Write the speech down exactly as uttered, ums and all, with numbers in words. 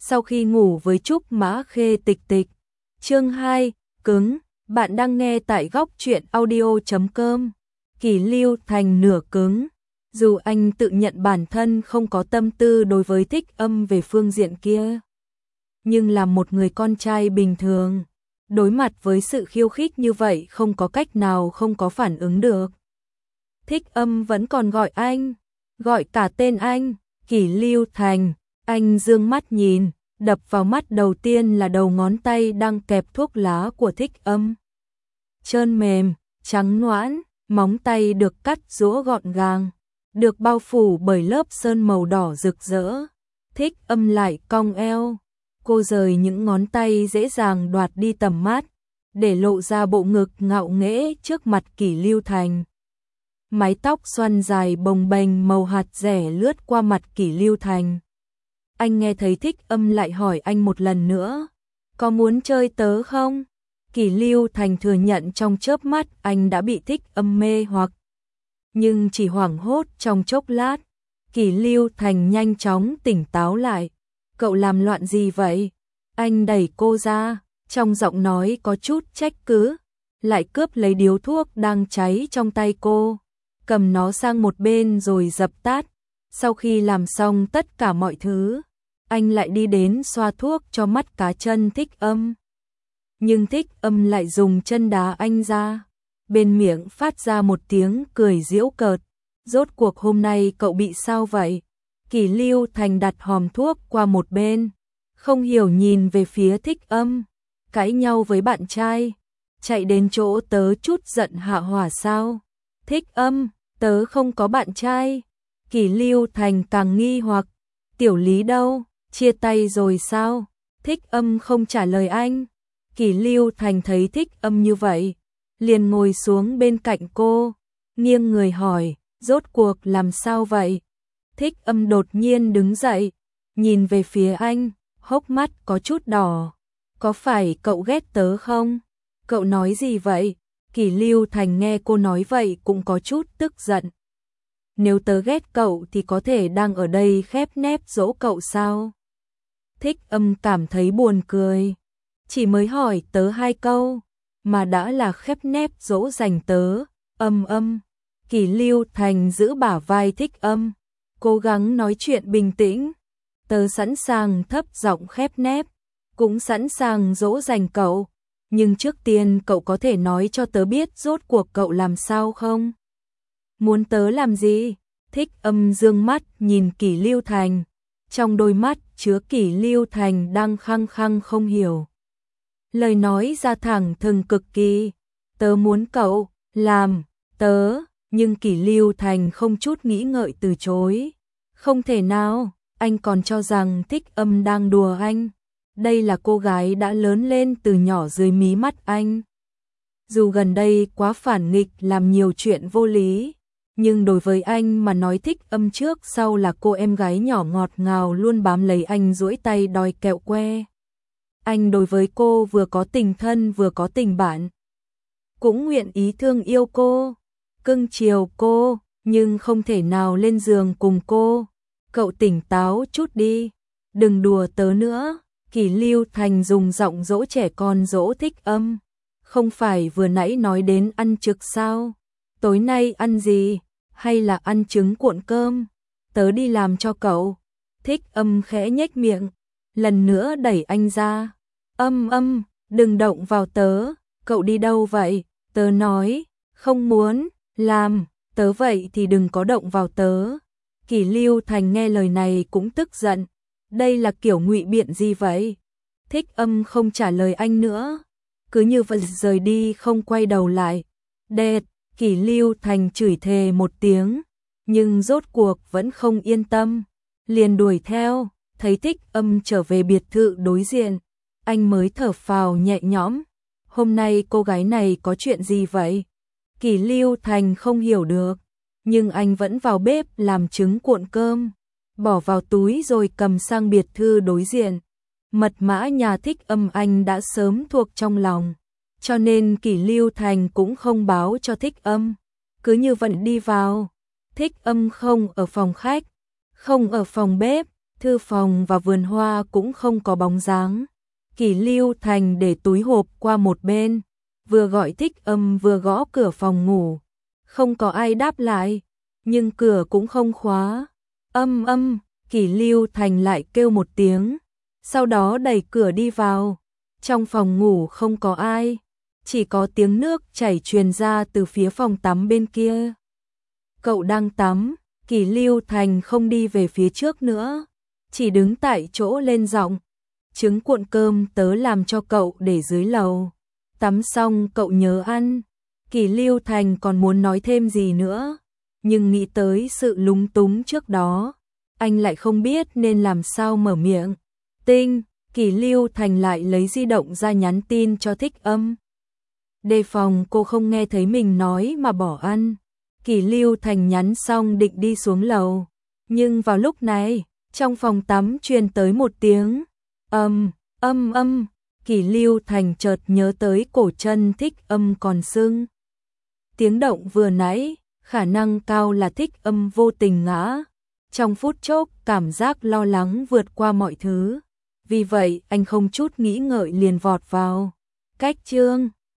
Sau khi ngủ với Trúc Mã Khê Tịch Tịch. Chương hai, cứng, bạn đang nghe tại góc truyện audio chấm com. Kỷ Lưu Thành nửa cứng, dù anh tự nhận bản thân không có tâm tư đối với Thích Âm về phương diện kia, nhưng là một người con trai bình thường, đối mặt với sự khiêu khích như vậy không có cách nào không có phản ứng được. Thích Âm vẫn còn gọi anh, gọi cả tên anh, Kỷ Lưu Thành. Anh dương mắt nhìn, đập vào mắt đầu tiên là đầu ngón tay đang kẹp thuốc lá của Thích Âm. Trơn mềm, trắng nõn, móng tay được cắt rũa gọn gàng, được bao phủ bởi lớp sơn màu đỏ rực rỡ. Thích Âm lại cong eo, cô rời những ngón tay dễ dàng đoạt đi tầm mắt, để lộ ra bộ ngực ngạo nghễ trước mặt Kỷ Lưu Thành. Mái tóc xoăn dài bồng bềnh màu hạt rẻ lướt qua mặt Kỷ Lưu Thành. Anh nghe thấy Thích Âm lại hỏi anh một lần nữa, có muốn chơi tớ không? Kỷ Lưu Thành thừa nhận trong chớp mắt anh đã bị Thích Âm mê hoặc, nhưng chỉ hoảng hốt trong chốc lát. Kỷ Lưu Thành nhanh chóng tỉnh táo lại. Cậu làm loạn gì vậy? Anh đẩy cô ra, trong giọng nói có chút trách cứ, lại cướp lấy điếu thuốc đang cháy trong tay cô, cầm nó sang một bên rồi dập tắt. Sau khi làm xong tất cả mọi thứ, anh lại đi đến xoa thuốc cho mắt cá chân Thích Âm. Nhưng Thích Âm lại dùng chân đá anh ra, bên miệng phát ra một tiếng cười giễu cợt. Rốt cuộc hôm nay cậu bị sao vậy? Kỷ Lưu Thành đặt hòm thuốc qua một bên, không hiểu nhìn về phía Thích Âm. Cãi nhau với bạn trai, chạy đến chỗ tớ chút giận hạ hỏa sao? Thích Âm, tớ không có bạn trai. Kỷ Lưu Thành càng nghi hoặc, Tiểu Lý đâu, chia tay rồi sao? Thích Âm không trả lời anh. Kỷ Lưu Thành thấy Thích Âm như vậy, liền ngồi xuống bên cạnh cô, nghiêng người hỏi, rốt cuộc làm sao vậy? Thích Âm đột nhiên đứng dậy, nhìn về phía anh, hốc mắt có chút đỏ. Có phải cậu ghét tớ không? Cậu nói gì vậy? Kỷ Lưu Thành nghe cô nói vậy cũng có chút tức giận. Nếu tớ ghét cậu thì có thể đang ở đây khép nép dỗ cậu sao? Thích Âm cảm thấy buồn cười. Chỉ mới hỏi tớ hai câu, mà đã là khép nép dỗ dành tớ. Âm âm. Kỷ Lưu Thành giữ bả vai Thích Âm, cố gắng nói chuyện bình tĩnh. Tớ sẵn sàng thấp giọng khép nép, cũng sẵn sàng dỗ dành cậu. Nhưng trước tiên cậu có thể nói cho tớ biết rốt cuộc cậu làm sao không? Muốn tớ làm gì? Thích Âm dương mắt nhìn Kỷ Lưu Thành, trong đôi mắt chứa Kỷ Lưu Thành đang khăng khăng không hiểu. Lời nói ra thẳng thừng cực kỳ. Tớ muốn cậu làm tớ, nhưng Kỷ Lưu Thành không chút nghĩ ngợi từ chối. Không thể nào, anh còn cho rằng Thích Âm đang đùa anh. Đây là cô gái đã lớn lên từ nhỏ dưới mí mắt anh. Dù gần đây quá phản nghịch làm nhiều chuyện vô lý, nhưng đối với anh mà nói Thích Âm trước sau là cô em gái nhỏ ngọt ngào luôn bám lấy anh duỗi tay đòi kẹo que. Anh đối với cô vừa có tình thân vừa có tình bạn, cũng nguyện ý thương yêu cô, cưng chiều cô, nhưng không thể nào lên giường cùng cô. Cậu tỉnh táo chút đi, đừng đùa tớ nữa. Kỷ Lưu Thành dùng giọng dỗ trẻ con dỗ Thích Âm. Không phải vừa nãy nói đến ăn trực sao? Tối nay ăn gì? Hay là ăn trứng cuộn cơm? Tớ đi làm cho cậu. Thích Âm khẽ nhếch miệng, lần nữa đẩy anh ra. Âm âm, đừng động vào tớ. Cậu đi đâu vậy? Tớ nói, không muốn làm. Tớ vậy thì đừng có động vào tớ. Kỷ Lưu Thành nghe lời này cũng tức giận. Đây là kiểu ngụy biện gì vậy? Thích Âm không trả lời anh nữa, cứ như vậy rời đi không quay đầu lại. Đệt, Kỷ Lưu Thành chửi thề một tiếng, nhưng rốt cuộc vẫn không yên tâm, liền đuổi theo. Thấy Thích Âm trở về biệt thự đối diện, anh mới thở phào nhẹ nhõm. Hôm nay cô gái này có chuyện gì vậy? Kỷ Lưu Thành không hiểu được, nhưng anh vẫn vào bếp làm trứng cuộn cơm, bỏ vào túi rồi cầm sang biệt thự đối diện. Mật mã nhà Thích Âm anh đã sớm thuộc trong lòng, cho nên Kỷ Lưu Thành cũng không báo cho Thích Âm. Cứ như vậy đi vào. Thích Âm không ở phòng khách, không ở phòng bếp, Thư phòng và vườn hoa cũng không có bóng dáng. Kỷ Lưu Thành để túi hộp qua một bên, vừa gọi Thích Âm vừa gõ cửa phòng ngủ. Không có ai đáp lại, nhưng cửa cũng không khóa. Âm âm, Kỷ Lưu Thành lại kêu một tiếng, sau đó đẩy cửa đi vào. Trong phòng ngủ không có ai, chỉ có tiếng nước chảy truyền ra từ phía phòng tắm bên kia. Cậu đang tắm, Kỷ Lưu Thành không đi về phía trước nữa, chỉ đứng tại chỗ lên giọng. Trứng cuộn cơm tớ làm cho cậu để dưới lầu. Tắm xong cậu nhớ ăn. Kỷ Lưu Thành còn muốn nói thêm gì nữa, nhưng nghĩ tới sự lúng túng trước đó, anh lại không biết nên làm sao mở miệng. Tinh, Kỷ Lưu Thành lại lấy di động ra nhắn tin cho Thích Âm. Đề phòng cô không nghe thấy mình nói mà bỏ ăn. Kỷ Lưu Thành nhắn xong định đi xuống lầu, nhưng vào lúc này, trong phòng tắm truyền tới một tiếng âm, âm âm. Kỷ Lưu Thành chợt nhớ tới cổ chân Thích Âm còn sưng. Tiếng động vừa nãy, khả năng cao là Thích Âm vô tình ngã. Trong phút chốc, cảm giác lo lắng vượt qua mọi thứ. Vì vậy, anh không chút nghĩ ngợi liền vọt vào. Cách chương